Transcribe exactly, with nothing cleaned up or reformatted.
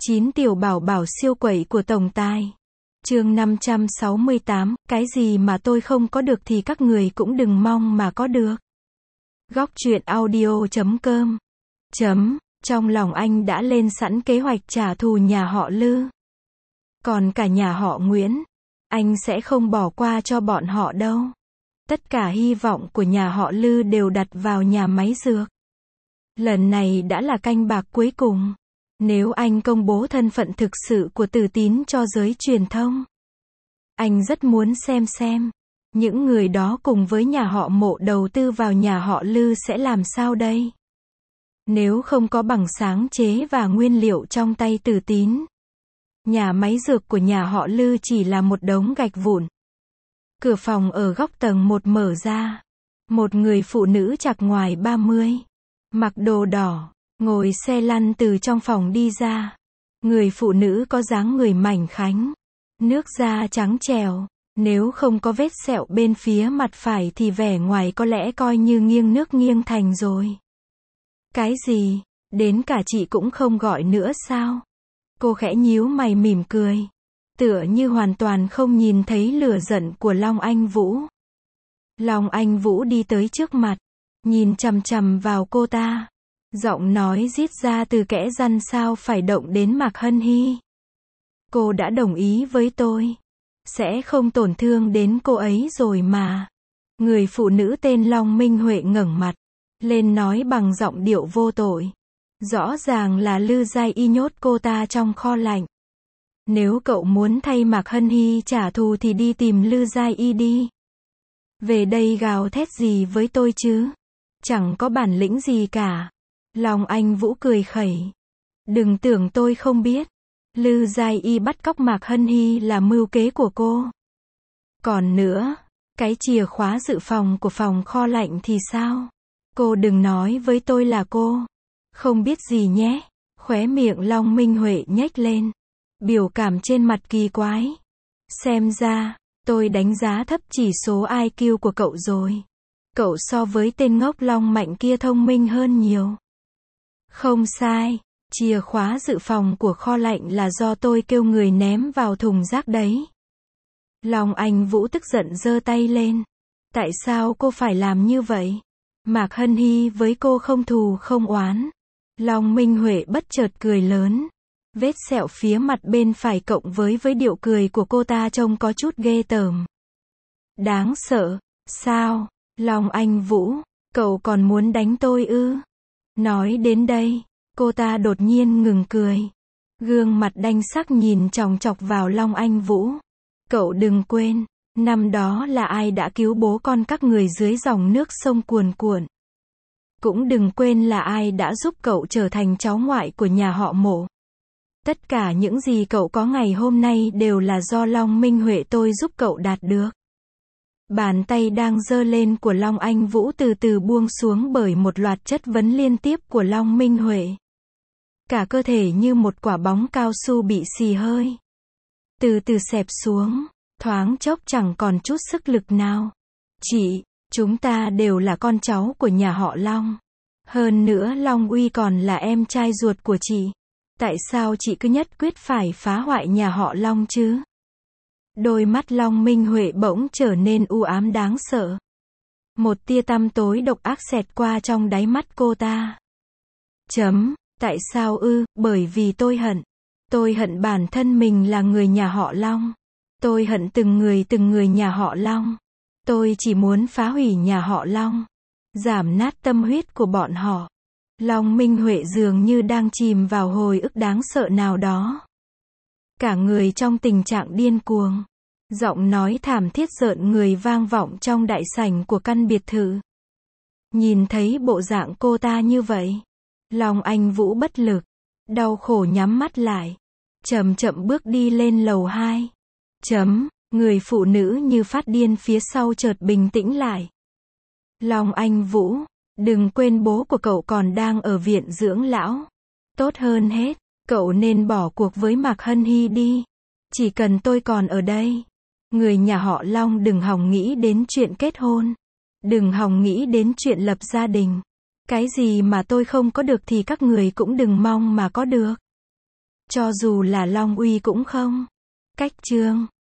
chín tiểu bảo bảo siêu quẩy của tổng tài. Chương năm trăm sáu mươi tám, cái gì mà tôi không có được thì các người cũng đừng mong mà có được. Góc truyện audio chấm com. Chấm, trong lòng anh đã lên sẵn kế hoạch trả thù nhà họ Lư. Còn cả nhà họ Nguyễn, anh sẽ không bỏ qua cho bọn họ đâu. Tất cả hy vọng của nhà họ Lư đều đặt vào nhà máy dược. Lần này đã là canh bạc cuối cùng. Nếu anh công bố thân phận thực sự của Từ Tín cho giới truyền thông, anh rất muốn xem xem những người đó cùng với nhà họ Mộ đầu tư vào nhà họ Lư sẽ làm sao đây. Nếu không có bằng sáng chế và nguyên liệu trong tay Từ Tín, nhà máy dược của nhà họ Lư chỉ là một đống gạch vụn. Cửa phòng ở góc tầng một mở ra. Một người phụ nữ chạc ngoài ba mươi, mặc đồ đỏ, ngồi xe lăn từ trong phòng đi ra. Người phụ nữ có dáng người mảnh khảnh, nước da trắng trẻo, nếu không có vết sẹo bên phía mặt phải thì vẻ ngoài có lẽ coi như nghiêng nước nghiêng thành rồi. Cái gì, đến cả chị cũng không gọi nữa sao? Cô khẽ nhíu mày mỉm cười, tựa như hoàn toàn không nhìn thấy lửa giận của Long Anh Vũ. Long Anh Vũ đi tới trước mặt, nhìn chằm chằm vào cô ta. Giọng nói rít ra từ kẽ răng, sao phải động đến Mạc Hân Hy. Cô đã đồng ý với tôi, sẽ không tổn thương đến cô ấy rồi mà. Người phụ nữ tên Long Minh Huệ ngẩng mặt lên nói bằng giọng điệu vô tội. Rõ ràng là Lư Giai Y nhốt cô ta trong kho lạnh. Nếu cậu muốn thay Mạc Hân Hy trả thù thì đi tìm Lư Giai Y đi. Về đây gào thét gì với tôi chứ? Chẳng có bản lĩnh gì cả. Long Anh Vũ cười khẩy. Đừng tưởng tôi không biết. Lư Giai Y bắt cóc Mạc Hân Hy là mưu kế của cô. Còn nữa, cái chìa khóa dự phòng của phòng kho lạnh thì sao? Cô đừng nói với tôi là cô không biết gì nhé. Khóe miệng Long Minh Huệ nhếch lên, biểu cảm trên mặt kỳ quái. Xem ra, tôi đánh giá thấp chỉ số i kiu của cậu rồi. Cậu so với tên ngốc Long Mạnh kia thông minh hơn nhiều. Không sai, chìa khóa dự phòng của kho lạnh là do tôi kêu người ném vào thùng rác đấy. Long Anh Vũ tức giận giơ tay lên. Tại sao cô phải làm như vậy? Mạc Hân Hy với cô không thù không oán. Long Minh Huệ bất chợt cười lớn. Vết sẹo phía mặt bên phải cộng với với điệu cười của cô ta trông có chút ghê tởm. Đáng sợ, sao? Long Anh Vũ, cậu còn muốn đánh tôi ư? Nói đến đây, cô ta đột nhiên ngừng cười. Gương mặt đanh sắc nhìn chòng chọc vào Long Anh Vũ. Cậu đừng quên, năm đó là ai đã cứu bố con các người dưới dòng nước sông cuồn cuộn. Cũng đừng quên là ai đã giúp cậu trở thành cháu ngoại của nhà họ Mộ. Tất cả những gì cậu có ngày hôm nay đều là do Long Minh Huệ tôi giúp cậu đạt được. Bàn tay đang giơ lên của Long Anh Vũ từ từ buông xuống bởi một loạt chất vấn liên tiếp của Long Minh Huệ. Cả cơ thể như một quả bóng cao su bị xì hơi. Từ từ xẹp xuống, thoáng chốc chẳng còn chút sức lực nào. Chị, chúng ta đều là con cháu của nhà họ Long. Hơn nữa Long Uy còn là em trai ruột của chị. Tại sao chị cứ nhất quyết phải phá hoại nhà họ Long chứ? Đôi mắt Long Minh Huệ bỗng trở nên u ám đáng sợ. Một tia tăm tối độc ác xẹt qua trong đáy mắt cô ta. Chấm, tại sao ư? Bởi vì tôi hận. Tôi hận bản thân mình là người nhà họ Long. Tôi hận từng người từng người nhà họ Long. Tôi chỉ muốn phá hủy nhà họ Long, giảm nát tâm huyết của bọn họ. Long Minh Huệ dường như đang chìm vào hồi ức đáng sợ nào đó. Cả người trong tình trạng điên cuồng. Giọng nói thảm thiết rợn người vang vọng trong đại sảnh của căn biệt thự. Nhìn thấy bộ dạng cô ta như vậy, Long Anh Vũ bất lực, đau khổ nhắm mắt lại, chậm chậm bước đi lên lầu hai. Chấm, người phụ nữ như phát điên phía sau chợt bình tĩnh lại. Long Anh Vũ, đừng quên bố của cậu còn đang ở viện dưỡng lão. Tốt hơn hết, cậu nên bỏ cuộc với Mạc Hân Hy đi. Chỉ cần tôi còn ở đây, người nhà họ Long đừng hòng nghĩ đến chuyện kết hôn. Đừng hòng nghĩ đến chuyện lập gia đình. Cái gì mà tôi không có được thì các người cũng đừng mong mà có được. Cho dù là Long Uy cũng không. Cách chương